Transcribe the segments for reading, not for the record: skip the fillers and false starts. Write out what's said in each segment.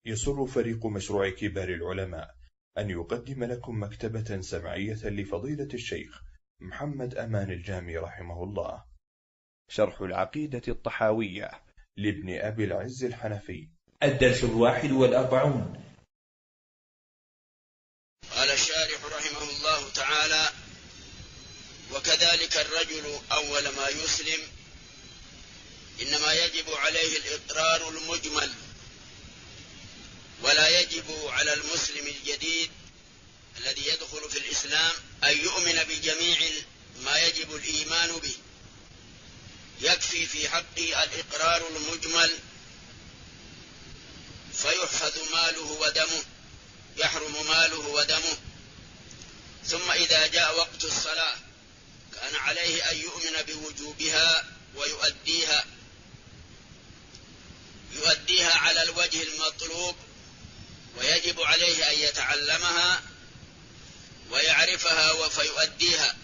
يسر فريق مشروع كبار العلماء أن يقدم لكم مكتبة سمعية لفضيلة الشيخ محمد أمان الجامي رحمه الله، شرح العقيدة الطحاوية لابن أبي العز الحنفي، الدرس 41. قال الشارح رحمه الله تعالى: وكذلك الرجل أول ما يسلم إنما يجب عليه الإقرار المجمل، ولا يجب على المسلم الجديد الذي يدخل في الإسلام أن يؤمن بجميع ما يجب الإيمان به، يكفي في حقه الإقرار المجمل فيحفظ ماله ودمه، يحرم ماله ودمه. ثم إذا جاء وقت الصلاة كان عليه أن يؤمن بوجوبها ويؤديها على الوجه المطلوب، ويجب عليه أن يتعلمها ويعرفها فيؤديها.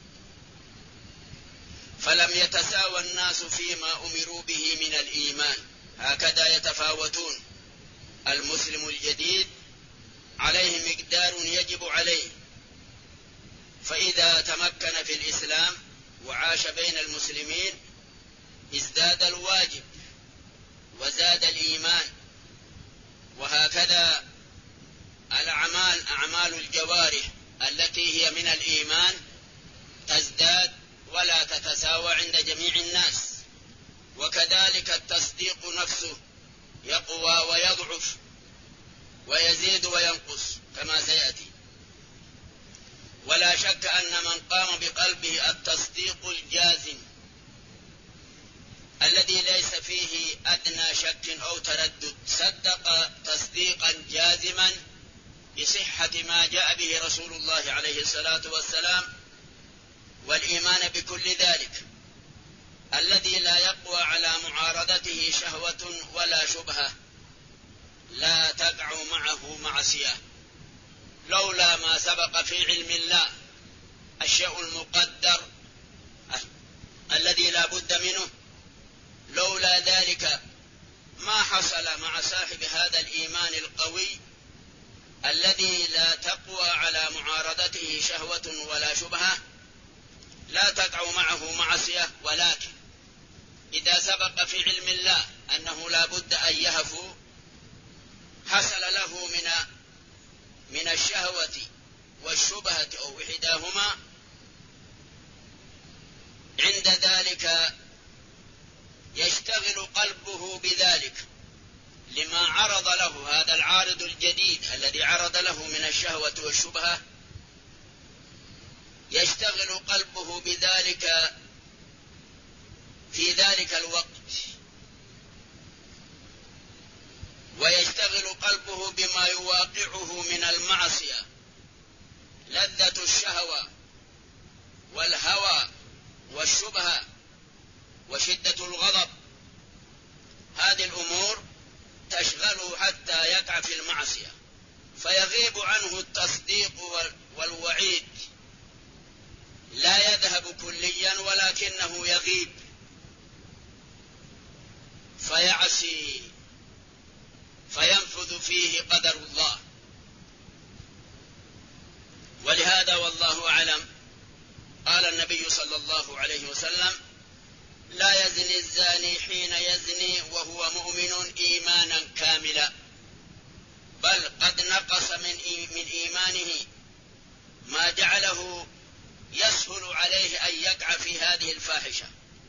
فلم يتساوى الناس فيما أمروا به من الإيمان، هكذا يتفاوتون. المسلم الجديد عليه مقدار يجب عليه، فإذا تمكن في الإسلام وعاش بين المسلمين ازداد الواجب وزاد الإيمان. وهكذا الأعمال، أعمال الجوارح التي هي من الإيمان تزداد ولا تتساوى عند جميع الناس. وكذلك التصديق نفسه يقوى ويضعف ويزيد وينقص كما سيأتي. ولا شك أن من قام بقلبه التصديق الجازم الذي ليس فيه أدنى شك أو تردد، صدق تصديقا جازما بصحة ما جاء به رسول الله عليه الصلاة والسلام والإيمان بكل ذلك، الذي لا يقوى على معارضته شهوة ولا شبهة، لا تقع معه معصية. لولا ما سبق في علم الله الشيء المقدر الذي لا بد منه، لولا ذلك ما حصل مع صاحب هذا الإيمان القوي الذي لا تقوى على معارضته شهوة ولا شبهة، لا تقع معه معصية. ولكن إذا سبق في علم الله أنه لا بد أن يهفو، حصل له من الشهوة والشبهة أو إحداهما، عند ذلك يشتغل قلبه بذلك لما عرض له هذا العارض الجديد الذي عرض له من الشهوة والشبهة، يشتغل قلبه بذلك في ذلك الوقت، ويشتغل قلبه بما يواقعه من المعصية، لذة الشهوة والهوى والشبهة وشدة الغضب. هذه الأمور تشغله حتى يقع في المعصية، فيغيب عنه التصديق والوعيد، لا يذهب كليا ولكنه يغيب، فيعصي فينفذ فيه قدر الله. ولهذا والله أعلم قال النبي صلى الله عليه وسلم: لا يزني الزاني حين يزني وهو مؤمن إيمانا كاملا، بل قد نقص من إيمانه ما جعله يسهل عليه أن يقع في هذه الفاحشة.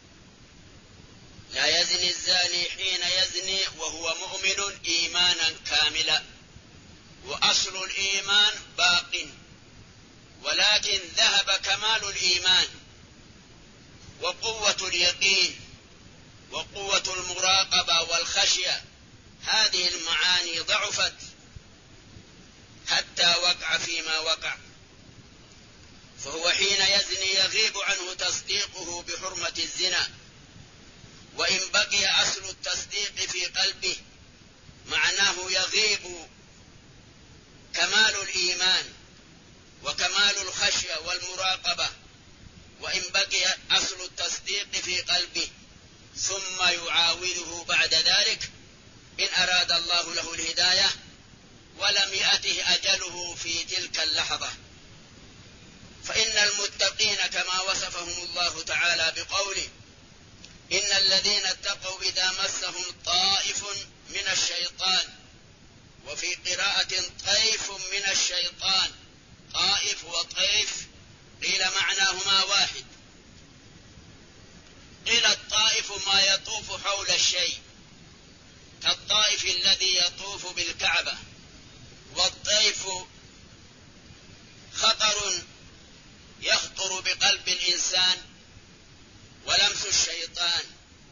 لا يزني الزاني حين يزني وهو مؤمن إيمانا كاملا، وأصل الإيمان باق، ولكن ذهب كمال الإيمان وقوة اليقين وقوة المراقبة والخشية، هذه المعاني ضعفت حتى وقع فيما وقع. فهو حين يزني يغيب عنه تصديقه بحرمة الزنا، وإن بقي أصل التصديق في قلبه معناه يغيب كمال الإيمان وكمال الخشية والمراقبة. وإن بقي أصل التصديق في قلبه ثم يعاوده بعد ذلك إن أراد الله له الهداية ولم يأته أجله في تلك اللحظة. فإن المتقين كما وصفهم الله تعالى بقوله: إن الذين اتقوا إذا مسهم طائف من الشيطان، وفي قراءة طيف من الشيطان. طائف وطيف قيل معناهما واحد. قيل الطائف ما يطوف حول الشيء كالطائف الذي يطوف بالكعبة، والطيف خطر يخطر بقلب الإنسان ولمس الشيطان.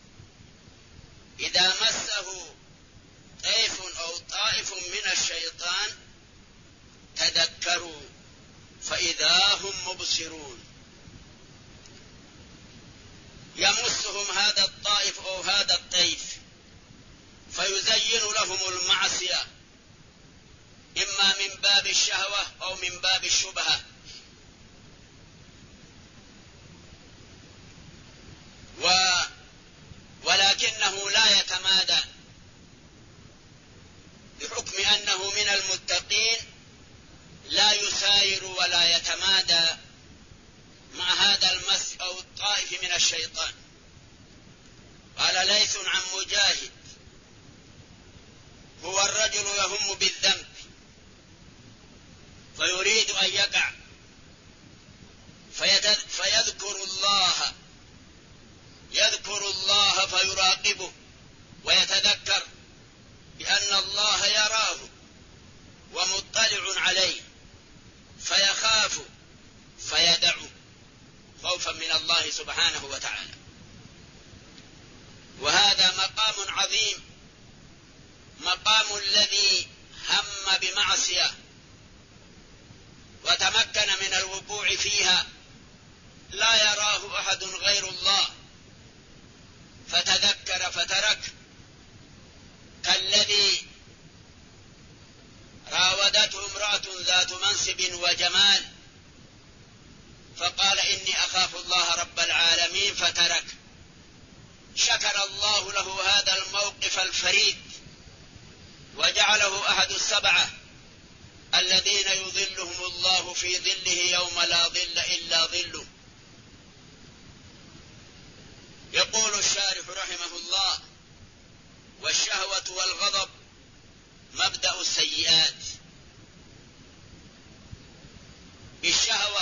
إذا مسه طيف أو طائف من الشيطان تذكروا فإذا هم مبصرون. يمسهم هذا الطائف أو هذا الطيف فيزين لهم المعصية، إما من باب الشهوة أو من باب الشبهة، ولكنه لا يتمادى بحكم أنه من المتقين، لا يساير ولا يتمادى مع هذا المس أو الطائف من الشيطان. قال ليث عن مجاهد: هو الرجل يهم بالذنب فيريد أن يقع يذكر الله فيراقبه ويتذكر بأن الله يراه ومطلع عليه، فيخاف فيدعو خوفا من الله سبحانه وتعالى. وهذا مقام عظيم، مقام الذي هم بمعصية وتمكن من الوقوع فيها، لا يراه أحد غير الله فتذكر فترك، كالذي راودته امرأة ذات منصب وجمال فقال: إني أخاف الله رب العالمين، فترك. شكر الله له هذا الموقف الفريد وجعله أحد السبعة الذين يظلهم الله في ظله يوم لا ظل إلا ظله. يقول الشارح رحمه الله: والشهوة والغضب مبدأ السيئات. بالشهوة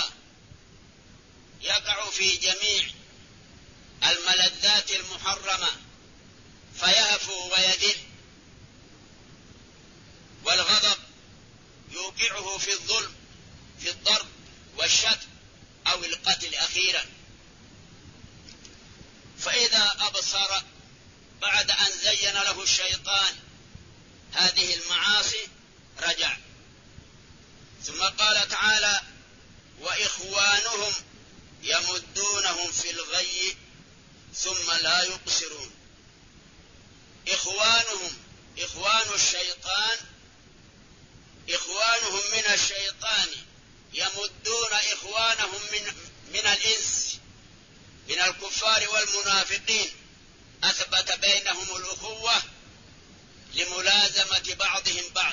يقع في جميع الملذات المحرمة فيهفو ويدل، والغضب يوقعه في الظلم، في الضرب والشتم أو القتل أخيرا. فإذا أبصر بعد أن زين له الشيطان هذه المعاصي رجع. ثم قال تعالى: وإخوانهم يمدونهم في الغي ثم لا يقصرون. إخوانهم، إخوان الشيطان، إخوانهم من الشيطان يمدون إخوانهم من الإنس، من الكفار والمنافقين، أثبت بينهم الأخوة لملازمة بعضهم بعض.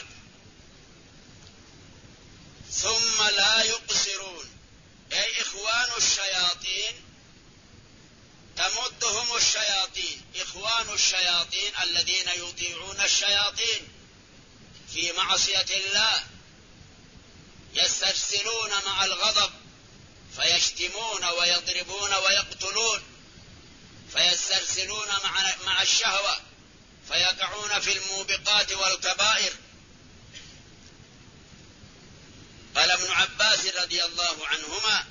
ثم لا يقصرون، أي إخوان الشياطين تمدهم الشياطين، إخوان الشياطين الذين يطيعون الشياطين في معصية الله، يسترسلون مع الغضب فيشتمون ويضربون ويقتلون، فيسترسلون مع الشهوة فيقعون في الموبقات والكبائر. قال ابن عباس رضي الله عنهما: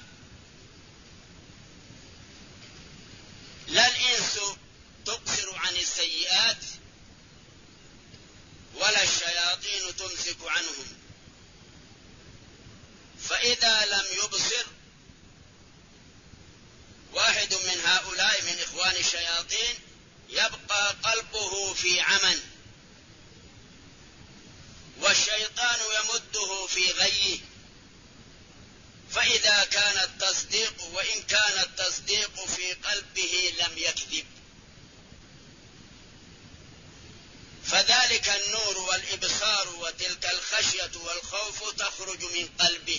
لا الإنس تقصر عن السيئات ولا الشياطين تمسك عنهم، فإذا لم يبصر واحد من هؤلاء من إخوان الشياطين يبقى قلبه في عمى، والشيطان يمده في غيه. فإذا كان التصديق، وإن كان التصديق في قلبه لم يكذب، فذلك النور والإبصار وتلك الخشية تخرج من قلبه.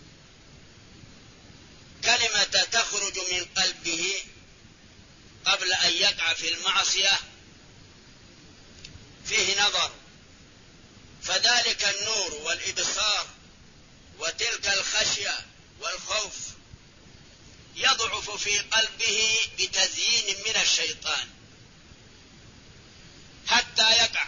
كلمة تخرج من قلبه قبل أن يقع في المعصية فيه نظر، فذلك النور والإبصار وتلك الخشية والخوف يضعف في قلبه بتزيين من الشيطان حتى يقع.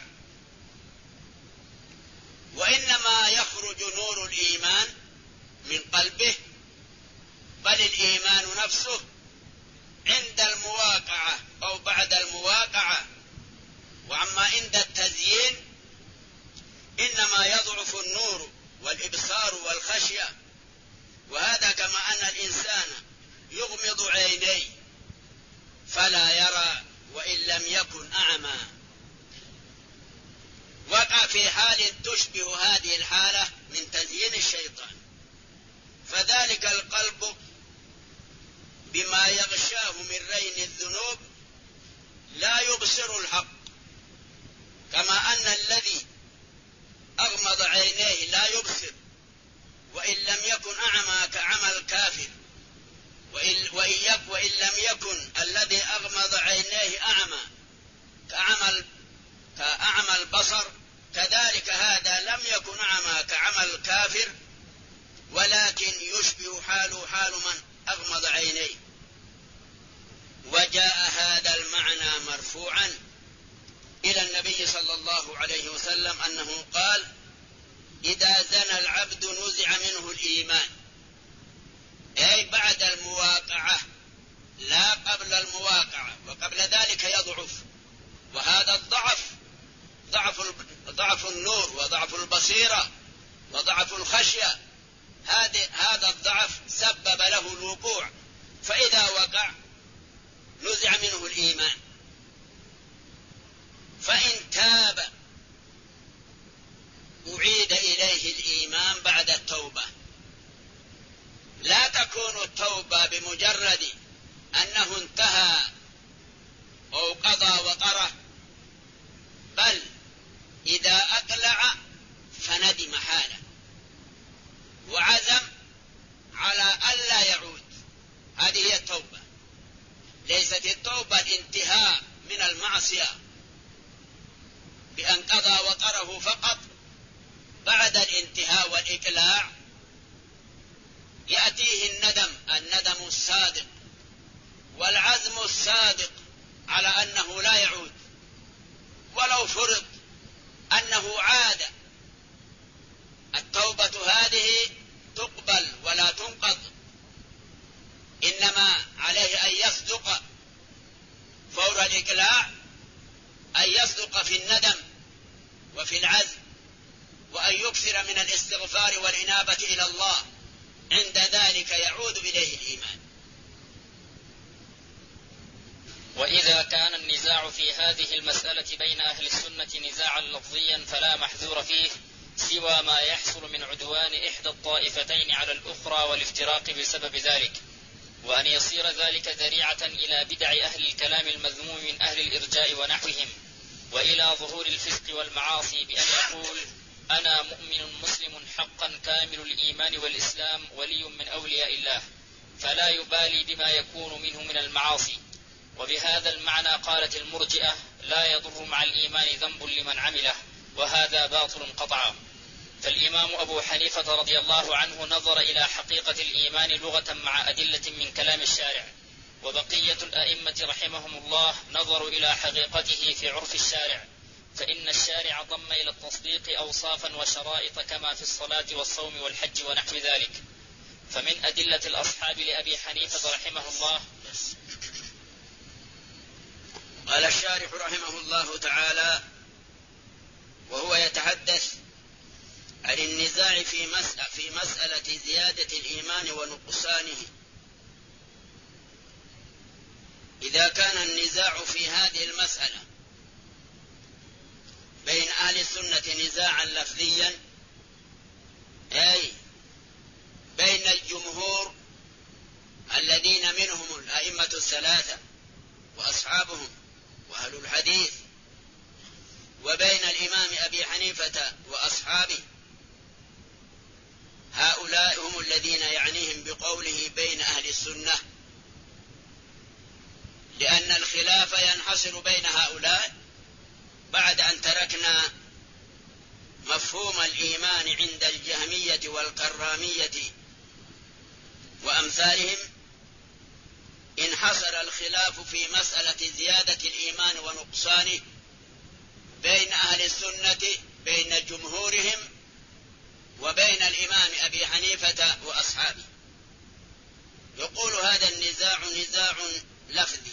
وإنما يخرج نور الإيمان من قلبه، بل الإيمان نفسه عند المواقعة أو بعد المواقعة. وعما عند التزيين إنما يضعف النور والإبصار والخشية، وهذا كما أن الإنسان يغمض عينيه فلا يرى وإن لم يكن أعمى. وقع في حال تشبه هذه الحالة من تزيين الشيطان، فذلك القلب بما يغشاه من رين الذنوب لا يبصر الحق، كما أن الذي أغمض عينيه لا يبصر وإن لم يكن أعمى كعمى الكافر، وإن لم يكن الذي أغمض عينيه أعمى كأعمى البصر، كذلك هذا لم يكن أعمى كعمى الكافر، ولكن يشبه حاله حال من أغمض عينيه. وجاء هذا المعنى مرفوعا إلى النبي صلى الله عليه وسلم أنه قال: إذا زنى العبد نزع منه الإيمان، أي بعد المواقعة لا قبل المواقعة، وقبل ذلك يضعف. وهذا الضعف ضعف النور وضعف البصيرة وضعف الخشية، هذا الضعف سبب له الوقوع، فإذا وقع نزع منه الإيمان. فإن تاب أعيد إليه الإيمان بعد التوبة. لا تكون التوبة بمجرد أنه انتهى أو قضى وطره، بل إذا أقلع فندم حاله وعزم على ألا يعود، هذه هي التوبة. ليست التوبة الانتهاء من المعصية بأن قضى وطره فقط. بعد الانتهاء والإقلاع يأتيه الندم الصادق والعزم الصادق على أنه لا يعود. ولو فرض أنه عاد، التوبة هذه تقبل ولا تنقض، إنما عليه أن يصدق فور الإقلاع، أن يصدق في الندم وفي العزم، وأن يكثر من الاستغفار والإنابة إلى الله، عند ذلك يعود إليه الإيمان. وإذا كان النزاع في هذه المسألة بين أهل السنة نزاعا لفظيا فلا محذور فيه سوى ما يحصل من عدوان إحدى الطائفتين على الأخرى والافتراق بسبب ذلك، وأن يصير ذلك ذريعة إلى بدع أهل الكلام المذموم من أهل الإرجاء ونحوهم، وإلى ظهور الفسق والمعاصي، بأن يقول: أنا مؤمن مسلم حقا كامل الإيمان والإسلام ولي من أولياء الله، فلا يبالي بما يكون منه من المعاصي. وبهذا المعنى قالت المرجئة: لا يضر مع الإيمان ذنب لمن عمله، وهذا باطل قطعا. فالإمام أبو حنيفة رضي الله عنه نظر إلى حقيقة الإيمان لغة مع أدلة من كلام الشارع، وبقية الأئمة رحمهم الله نظروا إلى حقيقته في عرف الشارع، فإن الشارع ضم إلى التصديق أوصافا وشرائط كما في الصلاة والصوم والحج ونحو ذلك. فمن أدلة الأصحاب لأبي حنيفة رحمه الله. قال الشارح رحمه الله تعالى وهو يتحدث عن النزاع في مسألة زيادة الإيمان ونقصانه: إذا كان النزاع في هذه المسألة بين أهل السنة نزاعا لفظيا، أي بين الجمهور الذين منهم الأئمة الثلاثة وأصحابهم وأهل الحديث، وبين الإمام أبي حنيفة وأصحابه، الذين يعنيهم بقوله بين أهل السنة، لأن الخلاف ينحصر بين هؤلاء بعد أن تركنا مفهوم الإيمان عند الجهمية والكرامية وأمثالهم. انحصر الخلاف في مسألة زيادة الإيمان ونقصانه بين أهل السنة، بين جمهورهم وبين الإمام أبي حنيفة وأصحابه. يقول هذا النزاع نزاع لفظي،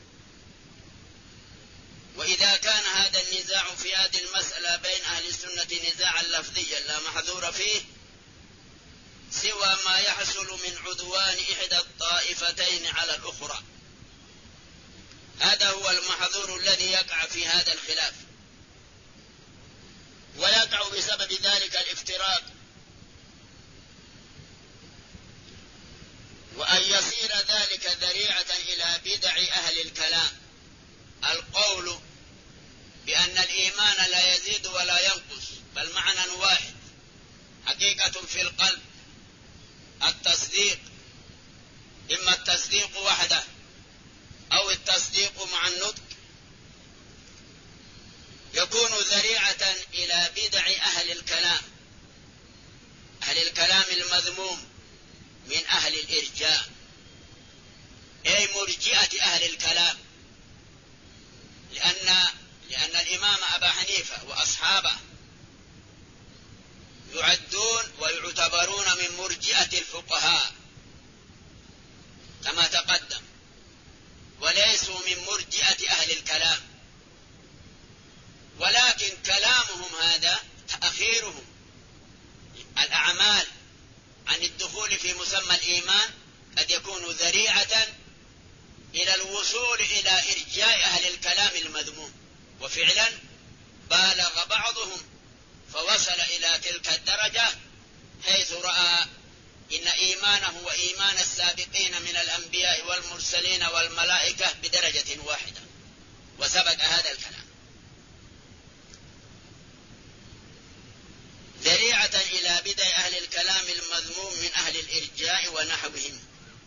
وإذا كان هذا النزاع في هذه المسألة بين أهل السنة نزاعا لفظيا لا محذور فيه سوى ما يحصل من عدوان إحدى الطائفتين على الأخرى. هذا هو المحظور الذي يقع في هذا الخلاف، ويقع بسبب ذلك الافتراق، وأن يصير ذلك ذريعة إلى بدع أهل الكلام، القول بأن الإيمان لا يزيد ولا ينقص بل معنى واحد، حقيقة في القلب، التصديق، إما التصديق وحده أو التصديق مع النطق، يكون ذريعة إلى بدع أهل الكلام، أهل الكلام المذموم من أهل الإرجاء، أي مرجئة أهل الكلام، لأن الإمام أبا حنيفة وأصحابه يعدون ويعتبرون من مرجئة الفقهاء كما تقدم، وليسوا من مرجئة أهل الكلام، ولكن كلامهم هذا تأخيرهم الأعمال عن الدخول في مسمى الإيمان قد يكون ذريعة إلى الوصول إلى إرجاء أهل الكلام المذموم. وفعلا بالغ بعضهم فوصل إلى تلك الدرجة حيث رأى إن إيمانه وإيمان السابقين من الأنبياء والمرسلين والملائكة بدرجة واحدة، وسبق هذا الكلام. ذريعة إلى بدع أهل الكلام المذموم من أهل الإرجاء ونحوهم،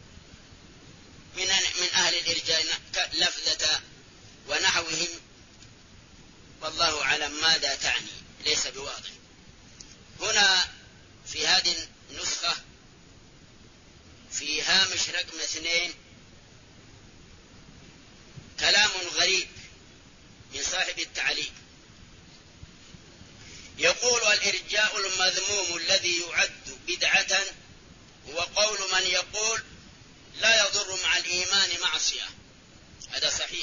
من أهل الإرجاء لفظة ونحوهم، والله أعلم ماذا تعني، ليس بواضح. هنا في هذه النسخة في هامش رقم 2 كلام غريب من صاحب التعليق، يقول: الإرجاء المذموم الذي يعد بدعة هو قول من يقول لا يضر مع الإيمان معصية. هذا صحيح،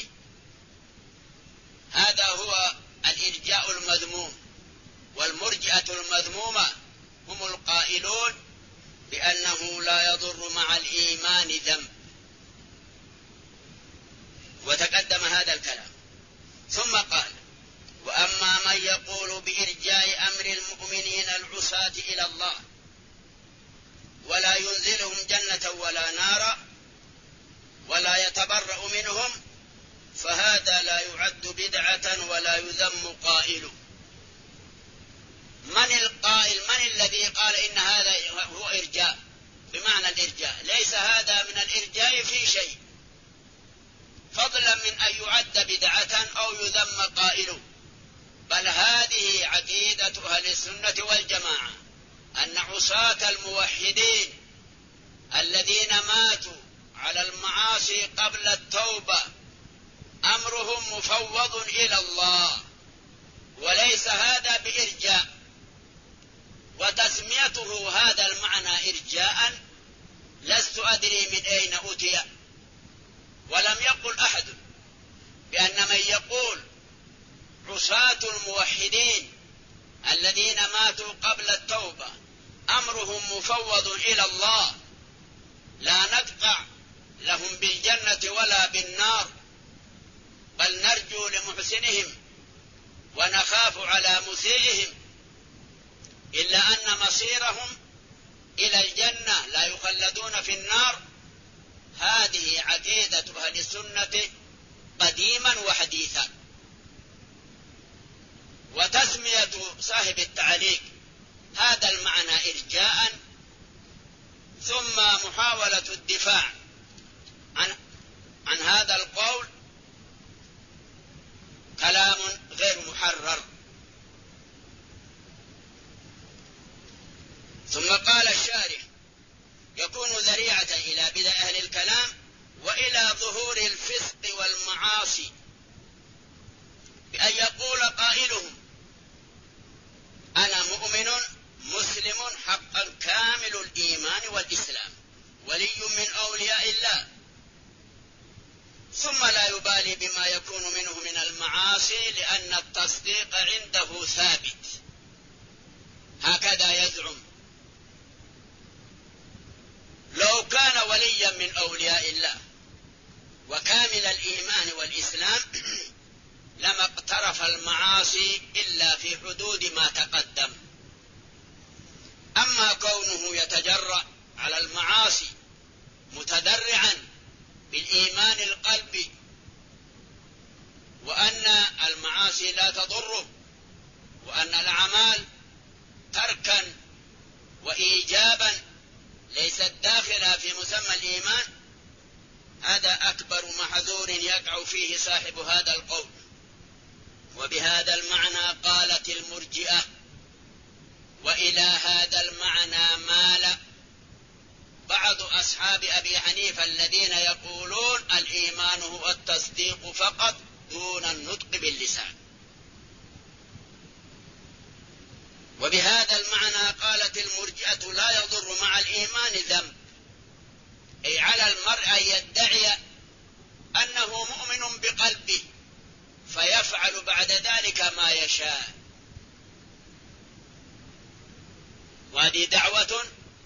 هذا هو الإرجاء المذموم. والمرجئة المذمومة هم القائلون بأنه لا يضر مع الإيمان ذنب، وتقدم هذا الكلام. ثم قال: وأما من يقول بإرجاء أمر المؤمنين العصاة إلى الله ولا ينزلهم جنة ولا نارا ولا يتبرأ منهم فهذا لا يعد بدعة ولا يذم قائله. من القائل؟ من الذي قال إن هذا هو إرجاء بمعنى الإرجاء؟ ليس هذا من الإرجاء في شيء، فضلا من أن يعد بدعة أو يذم قائله، بل هذه عقيدة أهل السنة والجماعة، أن عصاة الموحدين الذين ماتوا على المعاصي قبل التوبة أمرهم مفوض إلى الله، وليس هذا بإرجاء. وتسميته هذا المعنى إرجاء لست أدري من أين أتي، ولم يقل أحد بأن من يقول عصاة الموحدين الذين ماتوا قبل التوبة أمرهم مفوض إلى الله لا نقطع لهم بالجنة ولا بالنار، بل نرجو لمحسنهم ونخاف على مسيئهم، إلا أن مصيرهم إلى الجنة لا يخلدون في النار. هذه عقيدة أهل السنة قديما وحديثا. وتسمية صاحب التعليق هذا المعنى إرجاء ثم محاولة الدفاع عن هذا القول كلام غير محرر. ثم قال الشارح: يكون ذريعة إلى بدع أهل الكلام وإلى ظهور الفسق والمعاصي بأن يقول قائلهم: أنا مؤمن مسلم حقا كامل الإيمان والإسلام ولي من أولياء الله، ثم لا يبالي بما يكون منه من المعاصي لأن التصديق عنده ثابت، هكذا يزعم. لو كان وليا من أولياء الله وكامل الإيمان والإسلام لما اقترف المعاصي إلا في حدود ما تقدم. أما كونه يتجرأ على المعاصي متدرعا بالإيمان القلبي وأن المعاصي لا تضره وأن الأعمال تركا وإيجابا ليست داخلة في مسمى الإيمان، هذا أكبر محذور يقع فيه صاحب هذا القول. وبهذا المعنى قالت المرجئة، وإلى هذا المعنى مال بعض أصحاب أبي حنيفة الذين يقولون الإيمان هو التصديق فقط دون النطق باللسان. وبهذا المعنى قالت المرجئة لا يضر مع الإيمان ذنب، أي على المرء أن يدعي أنه مؤمن بقلبه فيفعل بعد ذلك ما يشاء، وهذه دعوة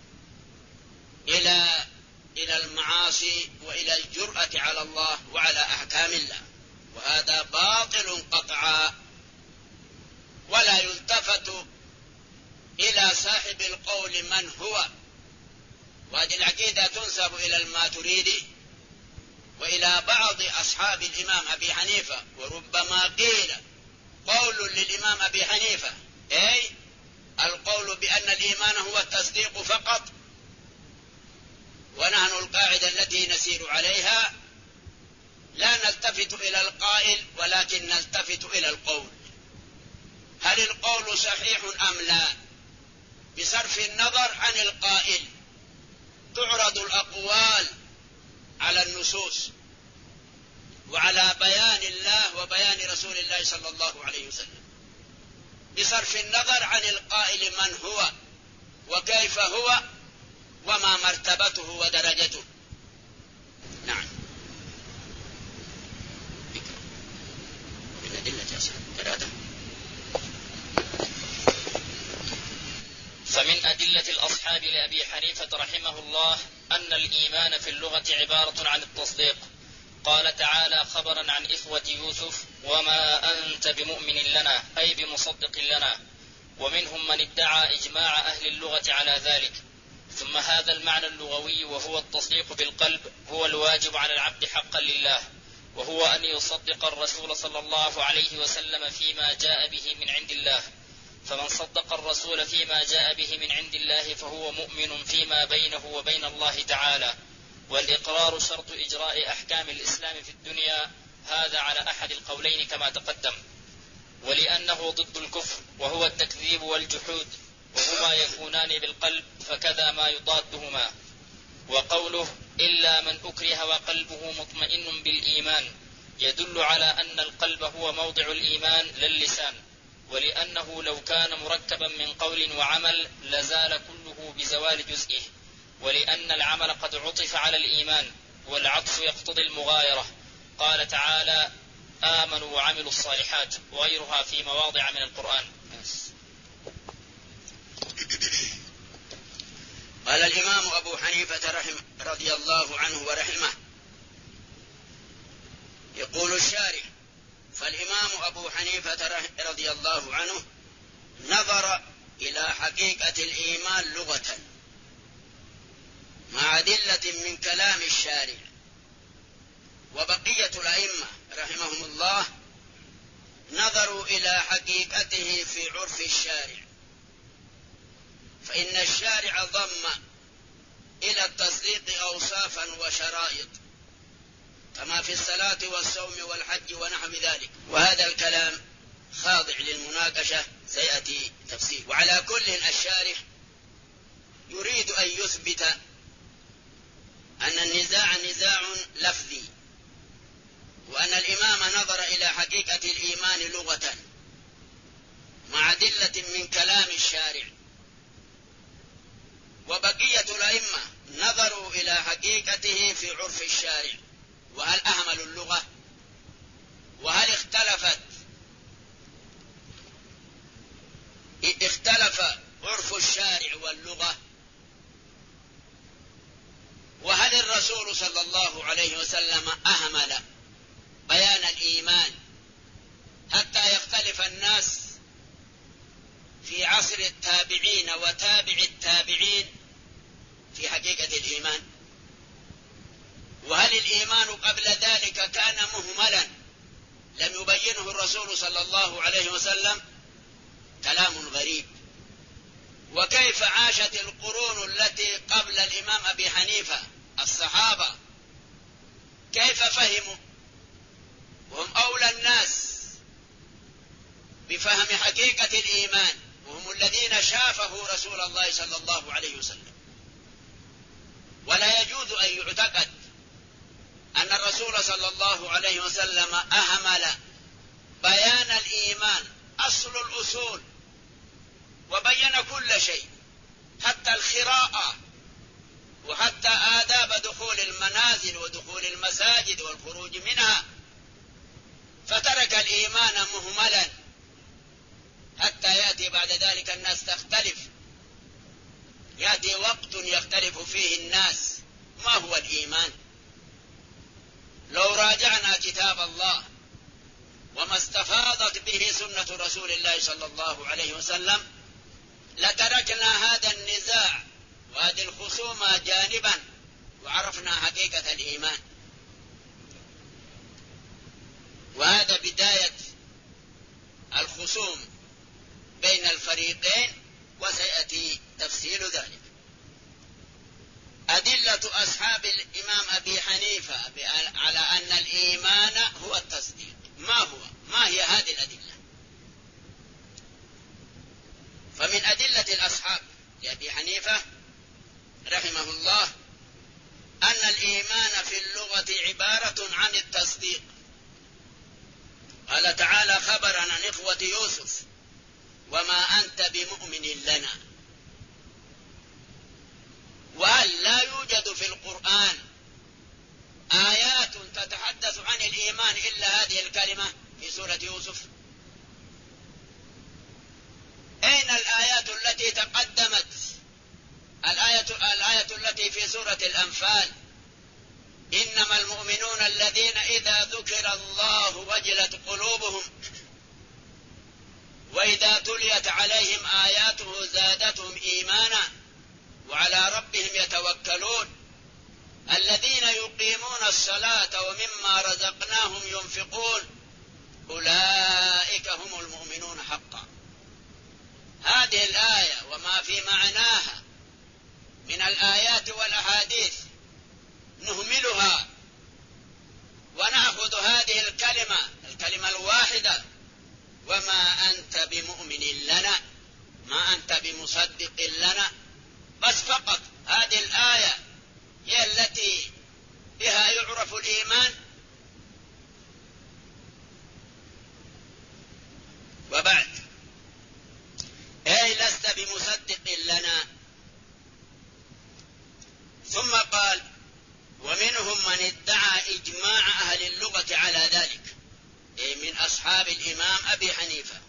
إلى المعاصي وإلى الجرأة على الله وعلى أحكام الله، وهذا باطل قطعا. ولا يلتفت إلى صاحب القول من هو، وهذه العقيدة تنسب إلى الماتريدي وإلى بعض أصحاب الإمام أبي حنيفة. وربما قيل قول للإمام أبي حنيفة أي القول بأن الإيمان هو التصديق فقط، ونحن القاعدة التي نسير عليها لا نلتفت إلى القائل ولكن نلتفت إلى القول، هل القول صحيح أم لا؟ بصرف النظر عن القائل تعرض الأقوال على النصوص وعلى بيان الله وبيان رسول الله صلى الله عليه وسلم، بصرف النظر عن القائل من هو وكيف هو وما مرتبته ودرجته. نعم. من أدلة ثلاثة. فمن أدلة الأصحاب لأبي حنيفة رحمه الله أن الإيمان في اللغة عبارة عن التصديق. قال تعالى خبرا عن إخوة يوسف: وما أنت بمؤمن لنا، أي بمصدق لنا. ومنهم من ادعى إجماع أهل اللغة على ذلك. ثم هذا المعنى اللغوي وهو التصديق بالقلب هو الواجب على العبد حقا لله، وهو أن يصدق الرسول صلى الله عليه وسلم فيما جاء به من عند الله. فمن صدق الرسول فيما جاء به من عند الله فهو مؤمن فيما بينه وبين الله تعالى. والإقرار شرط إجراء أحكام الإسلام في الدنيا، هذا على أحد القولين كما تقدم. ولأنه ضد الكفر وهو التكذيب والجحود، وهما يكونان بالقلب فكذا ما يضادهما. وقوله إلا من أكره وقلبه مطمئن بالإيمان يدل على أن القلب هو موضع الإيمان لا اللسان، ولأنه لو كان مركبا من قول وعمل لزال كله بزوال جزئه، ولأن العمل قد عطف على الإيمان والعطف يقتضي المغايرة. قال تعالى آمنوا وعملوا الصالحات وغيرها في مواضع من القرآن. قال الإمام أبو حنيفة رضي الله عنه ورحمه، يقول الشارح: فالإمام أبو حنيفة رضي الله عنه نظر إلى حقيقة الإيمان لغة مع أدلة من كلام الشارع، وبقية الأئمة رحمهم الله نظروا إلى حقيقته في عرف الشارع، فإن الشارع ضم إلى التصديق أوصافا وشرائط كما في الصلاة والصوم والحج ونحو ذلك، وهذا الكلام خاضع للمناقشة سيأتي تفسير. وعلى كل الشارح يريد أن يثبت أن النزاع نزاع لفظي، وأن الإمام نظر إلى حقيقة الإيمان لغة مع أدلة من كلام الشارع، وبقية الأئمة نظروا إلى حقيقته في عرف الشارع، وهل أهملوا اللغة؟ وهل اختلف عرف الشارع واللغة؟ وهل الرسول صلى الله عليه وسلم أهمل بيان الإيمان حتى يختلف الناس في عصر التابعين وتابع التابعين في حقيقة الإيمان؟ وهل الإيمان قبل ذلك كان مهملا لم يبينه الرسول صلى الله عليه وسلم؟ كلام غريب. وكيف عاشت القرون التي قبل الإمام أبي حنيفة؟ الصحابة كيف فهموا وهم أولى الناس بفهم حقيقة الإيمان، وهم الذين شافه رسول الله صلى الله عليه وسلم؟ ولا يجوز أن يعتقد أن الرسول صلى الله عليه وسلم أهمل بيان الإيمان أصل الأصول، وبين كل شيء حتى الخراءة وحتى آداب دخول المنازل ودخول المساجد والخروج منها، فترك الإيمان مهملا حتى يأتي بعد ذلك الناس تختلف، يأتي وقت يختلف فيه الناس ما هو الإيمان. لو راجعنا كتاب الله وما استفاضت به سنة رسول الله صلى الله عليه وسلم لتركنا هذا النزاع وهذه الخصومة جانبا وعرفنا حقيقة الإيمان. وهذا بداية الخصوم بين الفريقين، وسيأتي تفصيل ذلك. أدلة أصحاب الإمام أبي حنيفة على أن الإيمان هو التصديق، ما هي هذه الأدلة؟ فمن أدلة الأصحاب لأبي حنيفة رحمه الله أن الإيمان في اللغة عبارة عن التصديق. قال تعالى خبرا عن إخوة يوسف: وما أنت بمؤمن لنا. وهل لا يوجد في القرآن آيات تتحدث عن الإيمان إلا هذه الكلمة في سورة يوسف؟ أين الآيات التي تقدمت؟ الآية التي في سورة الأنفال: إنما المؤمنون الذين إذا ذكر الله وجلت قلوبهم وإذا تليت عليهم آياته زادتهم إيمانا وعلى ربهم يتوكلون الذين يقيمون الصلاة ومما رزقناهم ينفقون أولئك هم المؤمنون حقا. هذه الآية وما في معناها من الآيات والأحاديث نهملها ونأخذ هذه الكلمة الواحدة: وما أنت بمؤمن لنا، ما أنت بمصدق لنا. بس فقط هذه الآية هي التي بها يعرف الإيمان. وبعد: أي لست بمصدق لنا. ثم قال: ومنهم من ادعى إجماع أهل اللغة على ذلك، أي من أصحاب الإمام أبي حنيفة.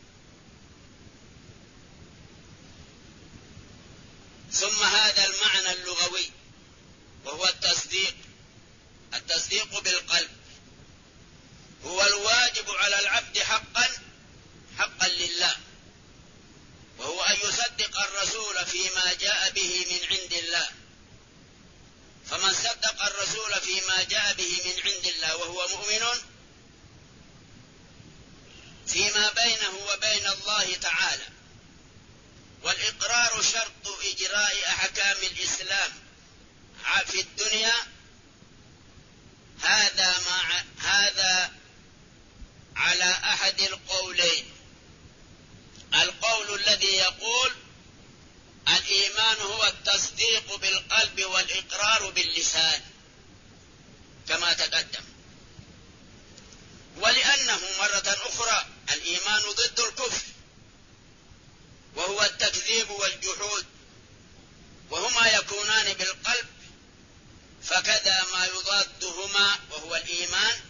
ثم هذا المعنى اللغوي وهو التصديق بالقلب هو الواجب على العبد حقا لله، وهو أن يصدق الرسول فيما جاء به من عند الله. فمن صدق الرسول فيما جاء به من عند الله وهو مؤمن فيما بينه وبين الله تعالى. والإقرار شرط إجراء أحكام الإسلام في الدنيا، هذا على أحد القولين. القول الذي يقول الإيمان هو التصديق بالقلب والإقرار باللسان كما تقدم، ولأنه مرة أخرى الإيمان ضد الكفر وهو التكذيب والجحود، وهما يكونان بالقلب، فكذا ما يضادهما وهو الإيمان.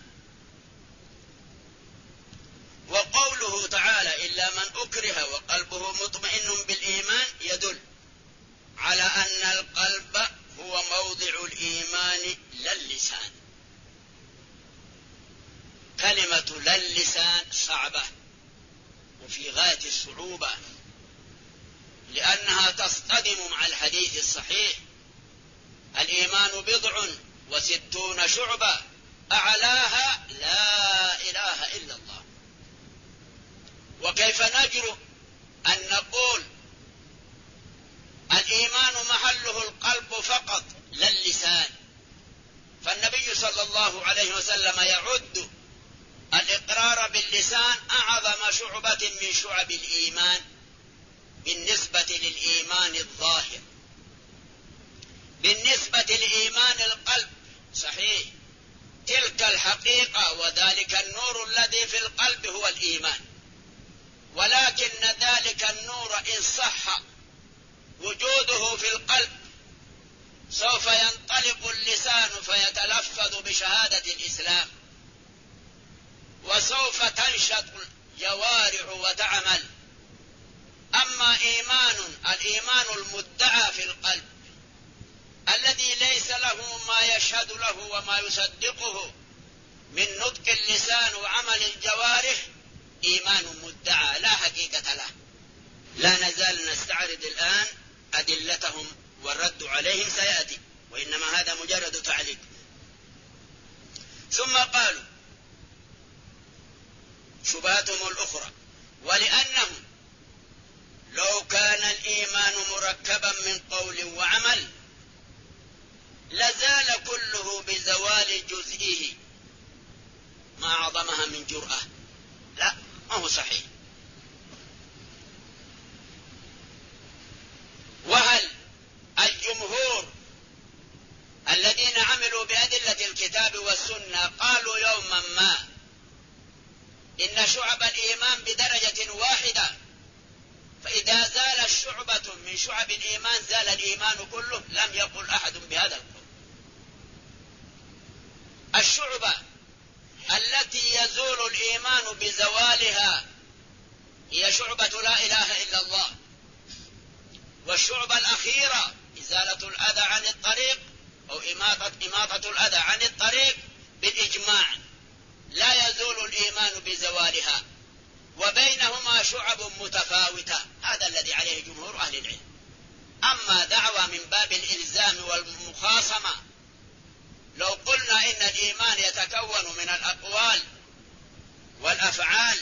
وقوله تعالى إلا من أكره وقلبه مطمئن بالإيمان يدل على أن القلب هو موضع الإيمان لا اللسان. كلمة لا اللسان صعبة وفي غاية الصعوبة، لأنها تصطدم مع الحديث الصحيح: الإيمان 69 شعبة أعلاها لا إله إلا الله. وكيف نجرؤ أن نقول الإيمان محله القلب فقط لا اللسان؟ فالنبي صلى الله عليه وسلم يعد الإقرار باللسان أعظم شعبة من شعب الإيمان بالنسبة للإيمان الظاهر. بالنسبة لإيمان القلب صحيح تلك الحقيقة وذلك النور الذي في القلب هو الإيمان، ولكن ذلك النور إن صح وجوده في القلب سوف ينطلق اللسان فيتلفظ بشهادة الإسلام، وسوف تنشط الجوارح وتعمل. أما الإيمان المدعى في القلب الذي ليس له ما يشهد له وما يصدقه من نطق اللسان وعمل الجوارح، إيمان مدعى لا حقيقة له. لا نزال نستعرض الآن أدلتهم والرد عليهم سيأتي، وإنما هذا مجرد تعليق. ثم قالوا شبهتهم الأخرى: ولأنهم لو كان الإيمان مركبا من قول وعمل لزال كله بزوال جزئه. ما أعظمها من جرأة! لا، ما هو صحيح. وهل الجمهور الذين عملوا بأدلة الكتاب والسنة قالوا يوما ما إن شعب الإيمان بدرجة واحدة، فإذا زال شعبة من شعب الإيمان زال الإيمان كله؟ لم يقل أحد بهذا القول. الشعبة التي يزول الإيمان بزوالها هي شعبة لا إله إلا الله، والشعبة الأخيرة إزالة الأذى عن الطريق أو إماطة الأذى عن الطريق بالإجماع لا يزول الإيمان بزوالها، وبينهما شعب متفاوتة. هذا الذي عليه جمهور أهل العلم. أما دعوى من باب الإلزام والمخاصمة، لو قلنا إن الإيمان يتكون من الأقوال والأفعال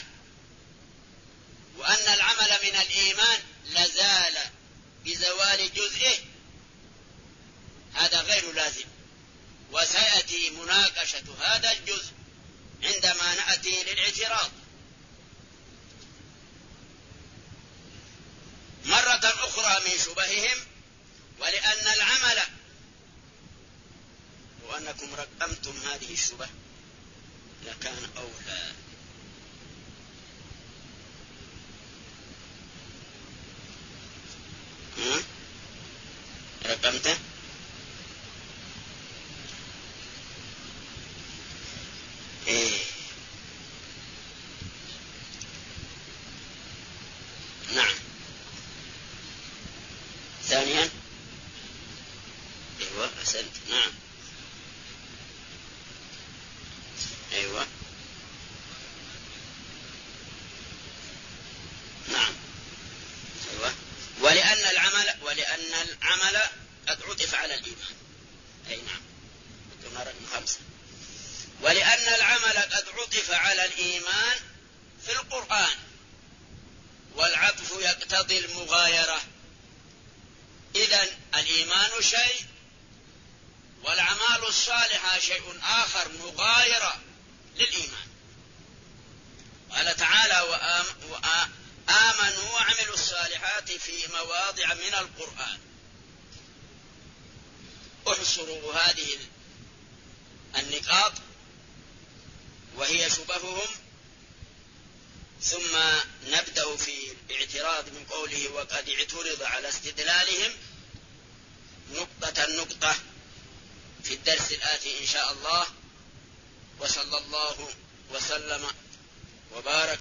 وأن العمل من الإيمان لزال بزوال جزئه، هذا غير لازم، وسيأتي مناقشة هذا الجزء عندما نأتي للاعتراض. مرة أخرى من شبههم: ولأن العمل، وأنكم رقمتم هذه الشبه لكان أولى. رقمته؟ إيه. نعم. ثانيا، ايوه احسنت، نعم ايوه نعم ايوه. ولأن العمل قد عطف على الإيمان. اي نعم، كنا رقم 5. ولأن العمل قد عطف على الإيمان في القرآن، والعطف يقتضي المغايرة. إذن الإيمان شيء والأعمال الصالحة شيء آخر مغاير للإيمان. قال تعالى وآمنوا وعملوا الصالحات في مواضع من القرآن. احصروا هذه النقاط وهي شبههم، ثم نبدأ في الاعتراض من قوله وقد اعترض على استدلالهم نقطة في الدرس الآتي إن شاء الله. وصلى الله وسلم وبارك